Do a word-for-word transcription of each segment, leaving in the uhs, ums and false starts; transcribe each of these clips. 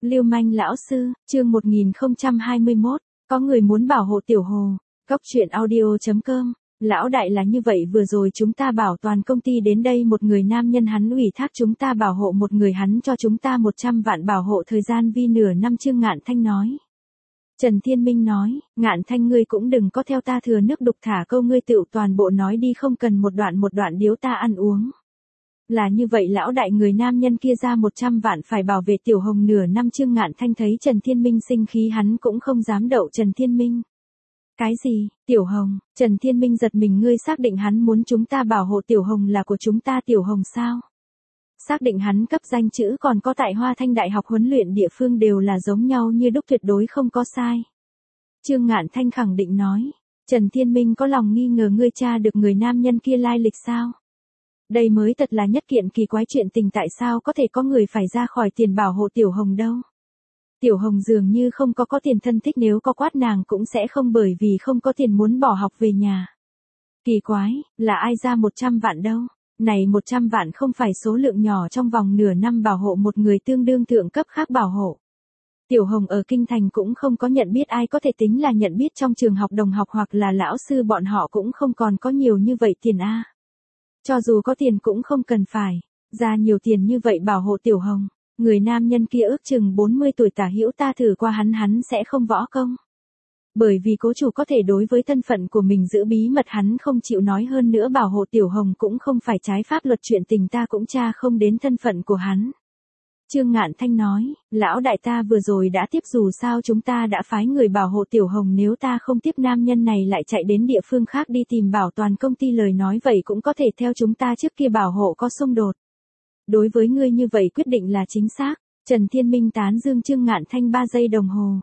Lưu manh lão sư, chương một nghìn không trăm hai mươi mốt, có người muốn bảo hộ Tiểu Hồ. Cốc truyện audio chấm com. Lão đại là như vậy, vừa rồi chúng ta bảo toàn công ty đến đây một người nam nhân hắn ủy thác chúng ta bảo hộ một người, hắn cho chúng ta một trăm vạn bảo hộ thời gian vi nửa năm. Trương Ngạn Thanh nói. Trần Thiên Minh nói, Ngạn Thanh ngươi cũng đừng có theo ta thừa nước đục thả câu, ngươi tựu toàn bộ nói đi, không cần một đoạn một đoạn điếu ta ăn uống. Là như vậy lão đại, người nam nhân kia ra một trăm vạn phải bảo vệ Tiểu Hồng nửa năm. Trương Ngạn Thanh thấy Trần Thiên Minh sinh khí hắn cũng không dám đậu Trần Thiên Minh. Cái gì, Tiểu Hồng? Trần Thiên Minh giật mình, ngươi xác định hắn muốn chúng ta bảo hộ Tiểu Hồng là của chúng ta Tiểu Hồng sao? Xác định hắn cấp danh chữ còn có tại Hoa Thanh Đại học huấn luyện địa phương đều là giống nhau như đúc, tuyệt đối không có sai. Trương Ngạn Thanh khẳng định nói. Trần Thiên Minh có lòng nghi ngờ, ngươi tra được người nam nhân kia lai lịch sao? Đây mới thật là nhất kiện kỳ quái chuyện tình, tại sao có thể có người phải ra khỏi tiền bảo hộ Tiểu Hồng đâu? Tiểu Hồng dường như không có có tiền, thân thích nếu có quát nàng cũng sẽ không bởi vì không có tiền muốn bỏ học về nhà. Kỳ quái, là ai ra một trăm vạn đâu? Này một trăm vạn không phải số lượng nhỏ, trong vòng nửa năm bảo hộ một người tương đương thượng cấp khác bảo hộ. Tiểu Hồng ở Kinh Thành cũng không có nhận biết, ai có thể tính là nhận biết, trong trường học đồng học hoặc là lão sư bọn họ cũng không còn có nhiều như vậy tiền a. Cho dù có tiền cũng không cần phải ra nhiều tiền như vậy bảo hộ Tiểu Hồng. Người nam nhân kia ước chừng bốn mươi tuổi tả hữu, ta thử qua hắn hắn sẽ không võ công. Bởi vì cố chủ có thể đối với thân phận của mình giữ bí mật, hắn không chịu nói, hơn nữa bảo hộ Tiểu Hồng cũng không phải trái pháp luật, chuyện tình ta cũng tra không đến thân phận của hắn. Trương Ngạn Thanh nói, lão đại ta vừa rồi đã tiếp, dù sao chúng ta đã phái người bảo hộ Tiểu Hồng, nếu ta không tiếp nam nhân này lại chạy đến địa phương khác đi tìm bảo toàn công ty lời nói, vậy cũng có thể theo chúng ta trước kia bảo hộ có xung đột. Đối với ngươi như vậy quyết định là chính xác. Trần Thiên Minh tán dương Trương Ngạn Thanh ba giây đồng hồ.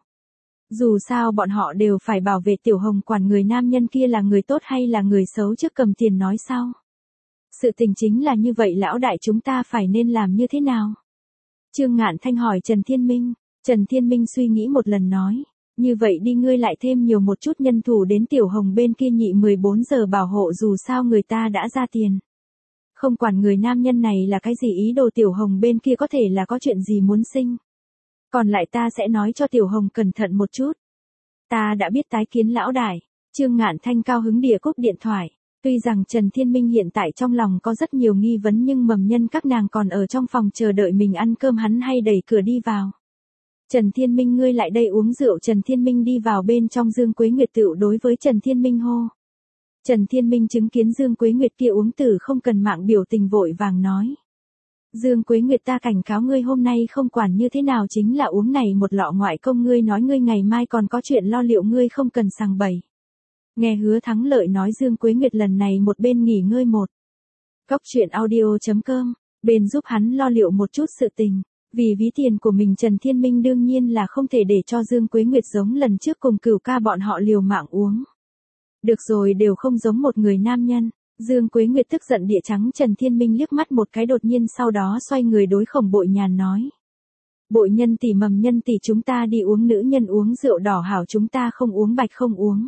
Dù sao bọn họ đều phải bảo vệ Tiểu Hồng, quản người nam nhân kia là người tốt hay là người xấu trước cầm tiền nói sau. Sự tình chính là như vậy lão đại, chúng ta phải nên làm như thế nào? Trương Ngạn Thanh hỏi Trần Thiên Minh. Trần Thiên Minh suy nghĩ một lần nói, như vậy đi, ngươi lại thêm nhiều một chút nhân thủ đến Tiểu Hồng bên kia nhị mười bốn giờ bảo hộ, dù sao người ta đã ra tiền. Không quản người nam nhân này là cái gì ý đồ, Tiểu Hồng bên kia có thể là có chuyện gì muốn sinh. Còn lại ta sẽ nói cho Tiểu Hồng cẩn thận một chút. Ta đã biết, tái kiến lão đại. Trương Ngạn Thanh cao hứng địa cúp điện thoại. Tuy rằng Trần Thiên Minh hiện tại trong lòng có rất nhiều nghi vấn, nhưng mầm nhân các nàng còn ở trong phòng chờ đợi mình ăn cơm, hắn hay đẩy cửa đi vào. Trần Thiên Minh, ngươi lại đây uống rượu. Trần Thiên Minh đi vào bên trong, Dương Quế Nguyệt tựu đối với Trần Thiên Minh hô. Trần Thiên Minh chứng kiến Dương Quế Nguyệt kia uống tử không cần mạng, biểu tình vội vàng nói. Dương Quế Nguyệt, ta cảnh cáo ngươi, hôm nay không quản như thế nào chính là uống này một lọ ngoại công, ngươi nói ngươi ngày mai còn có chuyện lo liệu, ngươi không cần sằng bậy. Nghe Hứa Thắng Lợi nói, Dương Quế Nguyệt lần này một bên nghỉ ngơi một. Cốc truyện audio chấm com, bên giúp hắn lo liệu một chút sự tình. Vì ví tiền của mình, Trần Thiên Minh đương nhiên là không thể để cho Dương Quế Nguyệt giống lần trước cùng Cửu ca bọn họ liều mạng uống. Được rồi, đều không giống một người nam nhân. Dương Quế Nguyệt tức giận địa trắng Trần Thiên Minh liếc mắt một cái, đột nhiên sau đó xoay người đối Khổng Bội Nhàn nói. Bội nhân tỷ, mầm nhân tỷ, chúng ta đi uống, nữ nhân uống rượu đỏ hảo, chúng ta không uống bạch không uống.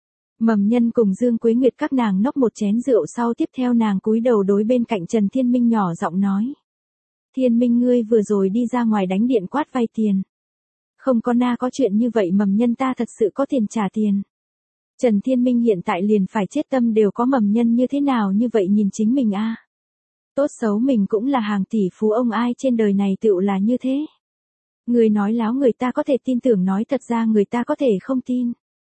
Mầm nhân cùng Dương Quế Nguyệt các nàng nốc một chén rượu sau, tiếp theo nàng cúi đầu đối bên cạnh Trần Thiên Minh nhỏ giọng nói. Thiên Minh, ngươi vừa rồi đi ra ngoài đánh điện quát vay tiền. Không có na, có chuyện như vậy mầm nhân, ta thật sự có tiền trả tiền. Trần Thiên Minh hiện tại liền phải chết tâm đều có, mầm nhân như thế nào như vậy nhìn chính mình a. Tốt xấu mình cũng là hàng tỷ phú ông, ai trên đời này tựu là như thế. Người nói láo người ta có thể tin tưởng, nói thật ra người ta có thể không tin.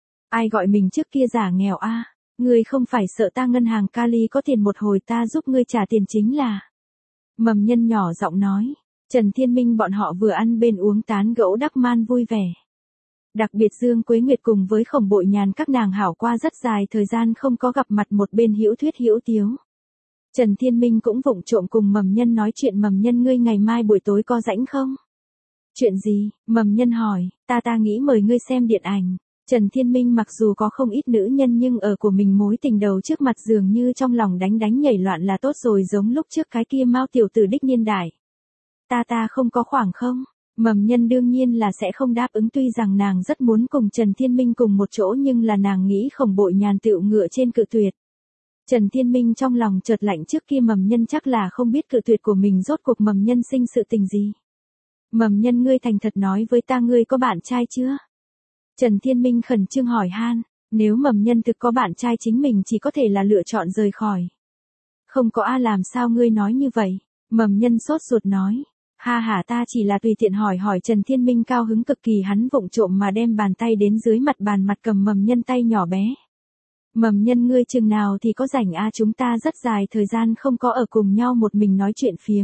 Ai gọi mình trước kia giả nghèo a? À? Ngươi không phải sợ ta ngân hàng Cali có tiền một hồi ta giúp ngươi trả tiền chính là. Mầm nhân nhỏ giọng nói. Trần Thiên Minh bọn họ vừa ăn bên uống tán gẫu đắc man vui vẻ. Đặc biệt Dương Quế Nguyệt cùng với Khổng Bội Nhàn các nàng hảo qua rất dài thời gian không có gặp mặt, một bên hữu thuyết hữu tiếu. Trần Thiên Minh cũng vụng trộm cùng mầm nhân nói chuyện. Mầm nhân, ngươi ngày mai buổi tối có rảnh không? Chuyện gì? Mầm nhân hỏi. Ta ta nghĩ mời ngươi xem điện ảnh. Trần Thiên Minh mặc dù có không ít nữ nhân, nhưng ở của mình mối tình đầu trước mặt dường như trong lòng đánh đánh nhảy loạn là tốt rồi, giống lúc trước cái kia Mao tiểu tử đích niên đại. Ta ta không có khoảng không? Mầm nhân đương nhiên là sẽ không đáp ứng, tuy rằng nàng rất muốn cùng Trần Thiên Minh cùng một chỗ, nhưng là nàng nghĩ Khổng Bội Nhàn tựu ngựa trên cự tuyệt. Trần Thiên Minh trong lòng chợt lạnh, trước kia mầm nhân chắc là không biết cự tuyệt của mình rốt cuộc mầm nhân sinh sự tình gì. Mầm Nhân ngươi thành thật nói với ta ngươi có bạn trai chưa? Trần Thiên Minh khẩn trương hỏi han, nếu Mầm Nhân thực có bạn trai chính mình chỉ có thể là lựa chọn rời khỏi. Không có a làm sao ngươi nói như vậy? Mầm Nhân sốt ruột nói. Ha ha ta chỉ là tùy tiện hỏi hỏi. Trần Thiên Minh cao hứng cực kỳ, hắn vụng trộm mà đem bàn tay đến dưới mặt bàn mặt cầm Mầm Nhân tay nhỏ bé. Mầm Nhân ngươi chừng nào thì có rảnh a, chúng ta rất dài thời gian không có ở cùng nhau một mình nói chuyện phiếm.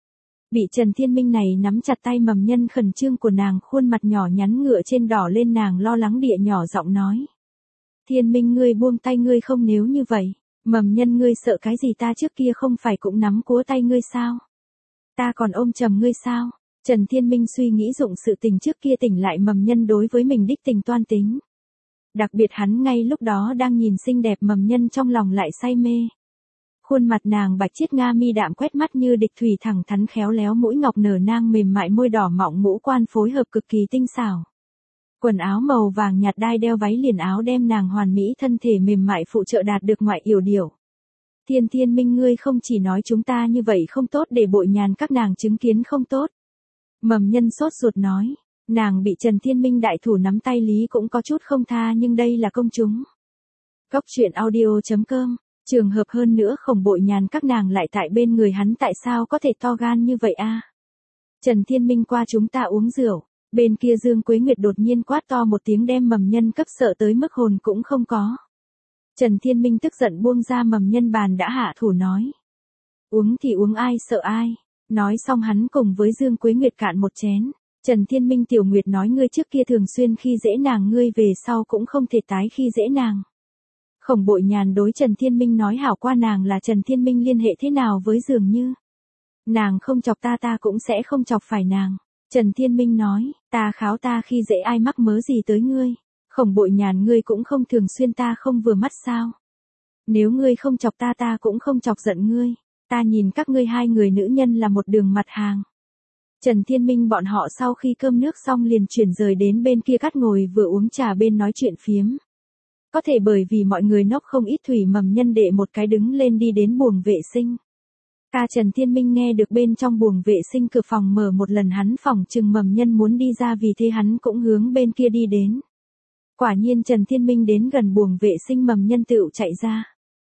Bị Trần Thiên Minh này nắm chặt tay Mầm Nhân khẩn trương của nàng khuôn mặt nhỏ nhắn ngựa trên đỏ lên, nàng lo lắng địa nhỏ giọng nói. Thiên Minh ngươi buông tay ngươi không, nếu như vậy, Mầm Nhân ngươi sợ cái gì, ta trước kia không phải cũng nắm cúa tay ngươi sao? Ta còn ôm chầm ngươi sao? Trần Thiên Minh suy nghĩ dụng sự tình trước kia tỉnh lại Mầm Nhân đối với mình đích tình toan tính. Đặc biệt hắn ngay lúc đó đang nhìn xinh đẹp Mầm Nhân trong lòng lại say mê. Khuôn mặt nàng bạch chiết nga mi đạm quét mắt như địch thủy, thẳng thắn khéo léo mũi ngọc nở nang mềm mại, môi đỏ mọng, ngũ quan phối hợp cực kỳ tinh xảo. Quần áo màu vàng nhạt, đai đeo váy liền áo đem nàng hoàn mỹ thân thể mềm mại phụ trợ đạt được ngoại yểu điệu. Thiên Thiên Minh ngươi không chỉ nói chúng ta như vậy không tốt để bội nhàn các nàng chứng kiến không tốt. Mầm Nhân sốt ruột nói, nàng bị Trần Thiên Minh đại thủ nắm tay lý cũng có chút không tha, nhưng đây là công chúng. Góc truyện audio chấm com, trường hợp hơn nữa khổng bội nhàn các nàng lại tại bên người hắn, tại sao có thể to gan như vậy a? Trần Thiên Minh qua chúng ta uống rượu, bên kia Dương Quế Nguyệt đột nhiên quát to một tiếng đem Mầm Nhân cấp sợ tới mức hồn cũng không có. Trần Thiên Minh tức giận buông ra Mầm Nhân bàn đã hạ thủ nói. Uống thì uống, ai sợ ai. Nói xong hắn cùng với Dương Quế Nguyệt cạn một chén. Trần Thiên Minh Tiểu Nguyệt nói ngươi trước kia thường xuyên khi dễ nàng, ngươi về sau cũng không thể tái khi dễ nàng. Khổng bội nhàn đối Trần Thiên Minh nói hảo qua nàng là Trần Thiên Minh liên hệ thế nào với dường như. Nàng không chọc ta ta cũng sẽ không chọc phải nàng. Trần Thiên Minh nói, ta kháo ta khi dễ ai mắc mớ gì tới ngươi. Khổng bội nhàn ngươi cũng không thường xuyên ta không vừa mắt sao. Nếu ngươi không chọc ta ta cũng không chọc giận ngươi. Ta nhìn các ngươi hai người nữ nhân là một đường mặt hàng. Trần Thiên Minh bọn họ sau khi cơm nước xong liền chuyển rời đến bên kia cắt ngồi vừa uống trà bên nói chuyện phiếm. Có thể bởi vì mọi người nốc không ít thủy, Mầm Nhân đệ một cái đứng lên đi đến buồng vệ sinh. Ca Trần Thiên Minh nghe được bên trong buồng vệ sinh cửa phòng mở một lần, hắn phỏng chừng Mầm Nhân muốn đi ra, vì thế hắn cũng hướng bên kia đi đến. Quả nhiên Trần Thiên Minh đến gần buồng vệ sinh, Mầm Nhân tựu chạy ra.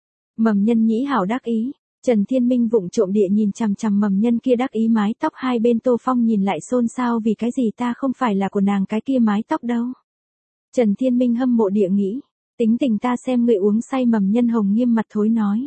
Mầm Nhân nhĩ hảo đắc ý. Trần Thiên Minh vụng trộm địa nhìn chằm chằm Mầm Nhân kia đắc ý mái tóc, hai bên Tô Phong nhìn lại xôn xao, vì cái gì ta không phải là của nàng cái kia mái tóc đâu. Trần Thiên Minh hâm mộ địa nghĩ, tính tình ta xem người uống say. Mầm Nhân hồng nghiêm mặt thối nói.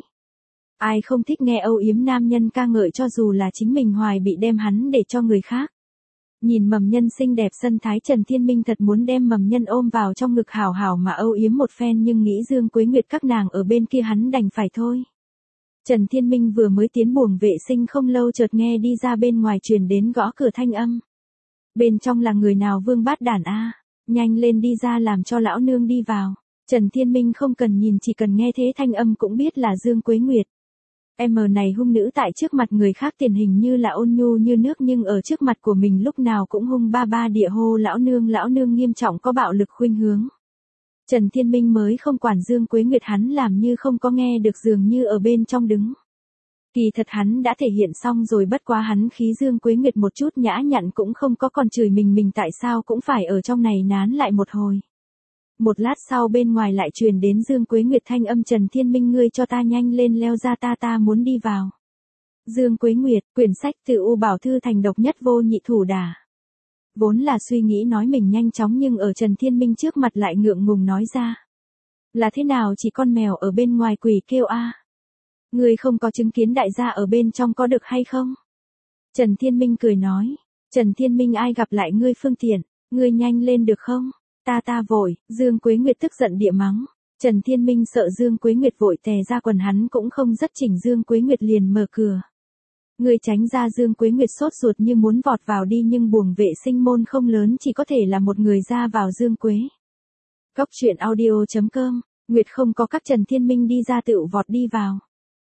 Ai không thích nghe âu yếm nam nhân ca ngợi, cho dù là chính mình hoài bị đem hắn để cho người khác. Nhìn Mầm Nhân xinh đẹp sân thái, Trần Thiên Minh thật muốn đem Mầm Nhân ôm vào trong ngực hảo hảo mà âu yếm một phen, nhưng nghĩ Dương Quế Nguyệt các nàng ở bên kia hắn đành phải thôi. Trần Thiên Minh vừa mới tiến buồng vệ sinh không lâu, chợt nghe đi ra bên ngoài truyền đến gõ cửa thanh âm. Bên trong là người nào? Vương Bát Đản a, nhanh lên đi ra làm cho lão nương đi vào. Trần Thiên Minh không cần nhìn, chỉ cần nghe thế thanh âm cũng biết là Dương Quế Nguyệt. Em này hung nữ tại trước mặt người khác tiền hình như là ôn nhu như nước, nhưng ở trước mặt của mình lúc nào cũng hung ba ba địa hô lão nương lão nương, nghiêm trọng có bạo lực khuynh hướng. Trần Thiên Minh mới không quản Dương Quế Nguyệt, hắn làm như không có nghe được, dường như ở bên trong đứng. Kỳ thật hắn đã thể hiện xong rồi, bất quá hắn khí Dương Quế Nguyệt một chút nhã nhặn cũng không có, còn chửi mình mình tại sao cũng phải ở trong này nán lại một hồi. Một lát sau bên ngoài lại truyền đến Dương Quế Nguyệt thanh âm, Trần Thiên Minh ngươi cho ta nhanh lên leo ra, ta ta muốn đi vào. Dương Quế Nguyệt, quyển sách Từ U Bảo Thư Thành Độc Nhất Vô Nhị Thủ Đả. Vốn là suy nghĩ nói mình nhanh chóng, nhưng ở Trần Thiên Minh trước mặt lại ngượng ngùng nói ra. Là thế nào, chỉ con mèo ở bên ngoài quỷ kêu a. À. Ngươi không có chứng kiến đại gia ở bên trong có được hay không? Trần Thiên Minh cười nói. Trần Thiên Minh ai gặp lại ngươi phương tiện, ngươi nhanh lên được không? Ta ta vội. Dương Quế Nguyệt tức giận địa mắng. Trần Thiên Minh sợ Dương Quế Nguyệt vội tè ra quần, hắn cũng không rất chỉnh, Dương Quế Nguyệt liền mở cửa. Người tránh ra. Dương Quế Nguyệt sốt ruột như muốn vọt vào đi, nhưng buồng vệ sinh môn không lớn, chỉ có thể là một người ra vào. Dương Quế. Góc truyện audio chấm com, Nguyệt không có các Trần Thiên Minh đi ra tựu vọt đi vào.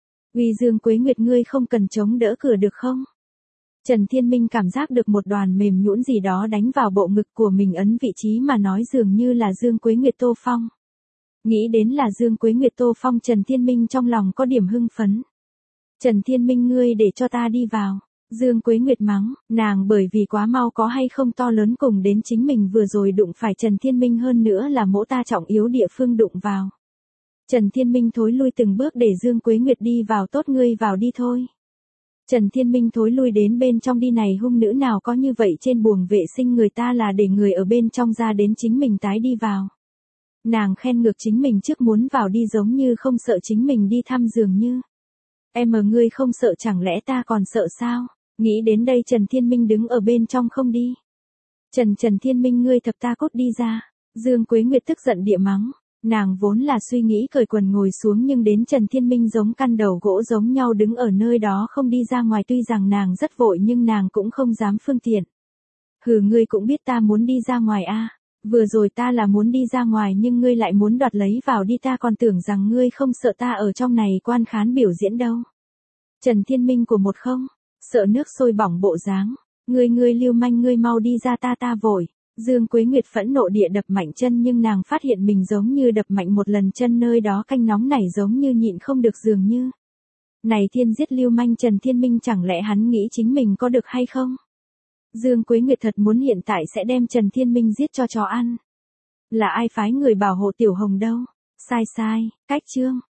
Vì Dương Quế Nguyệt ngươi không cần chống đỡ cửa được không? Trần Thiên Minh cảm giác được một đoàn mềm nhũn gì đó đánh vào bộ ngực của mình, ấn vị trí mà nói dường như là Dương Quế Nguyệt Tô Phong. Nghĩ đến là Dương Quế Nguyệt Tô Phong, Trần Thiên Minh trong lòng có điểm hưng phấn. Trần Thiên Minh ngươi để cho ta đi vào. Dương Quế Nguyệt mắng, nàng bởi vì quá mau có hay không to lớn cùng đến chính mình vừa rồi đụng phải Trần Thiên Minh hơn nữa là mỗ ta trọng yếu địa phương đụng vào. Trần Thiên Minh thối lui từng bước để Dương Quế Nguyệt đi vào, tốt ngươi vào đi thôi. Trần Thiên Minh thối lui đến bên trong đi, này hung nữ nào có như vậy, trên buồng vệ sinh người ta là để người ở bên trong ra đến chính mình tái đi vào. Nàng khen ngược chính mình trước muốn vào đi giống như không sợ chính mình đi thăm dường như. Em ở ngươi không sợ chẳng lẽ ta còn sợ sao? Nghĩ đến đây Trần Thiên Minh đứng ở bên trong không đi. Trần Trần Thiên Minh ngươi thập ta cốt đi ra. Dương Quế Nguyệt tức giận địa mắng. Nàng vốn là suy nghĩ cởi quần ngồi xuống nhưng đến Trần Thiên Minh giống căn đầu gỗ giống nhau đứng ở nơi đó không đi ra ngoài, tuy rằng nàng rất vội nhưng nàng cũng không dám phương tiện. Hừ, ngươi cũng biết ta muốn đi ra ngoài a. Vừa rồi ta là muốn đi ra ngoài nhưng ngươi lại muốn đoạt lấy vào đi, ta còn tưởng rằng ngươi không sợ ta ở trong này quan khán biểu diễn đâu. Trần Thiên Minh của một không, sợ nước sôi bỏng bộ dáng. Ngươi ngươi lưu manh, ngươi mau đi ra, ta ta vội. Dương Quế Nguyệt phẫn nộ địa đập mạnh chân nhưng nàng phát hiện mình giống như đập mạnh một lần chân nơi đó canh nóng nảy giống như nhịn không được dường như. Này thiên giết lưu manh Trần Thiên Minh, chẳng lẽ hắn nghĩ chính mình có được hay không? Dương Quế Nguyệt thật muốn hiện tại sẽ đem Trần Thiên Minh giết cho chó ăn. Là ai phái người bảo hộ Tiểu Hồng đâu? Sai sai, cách chương.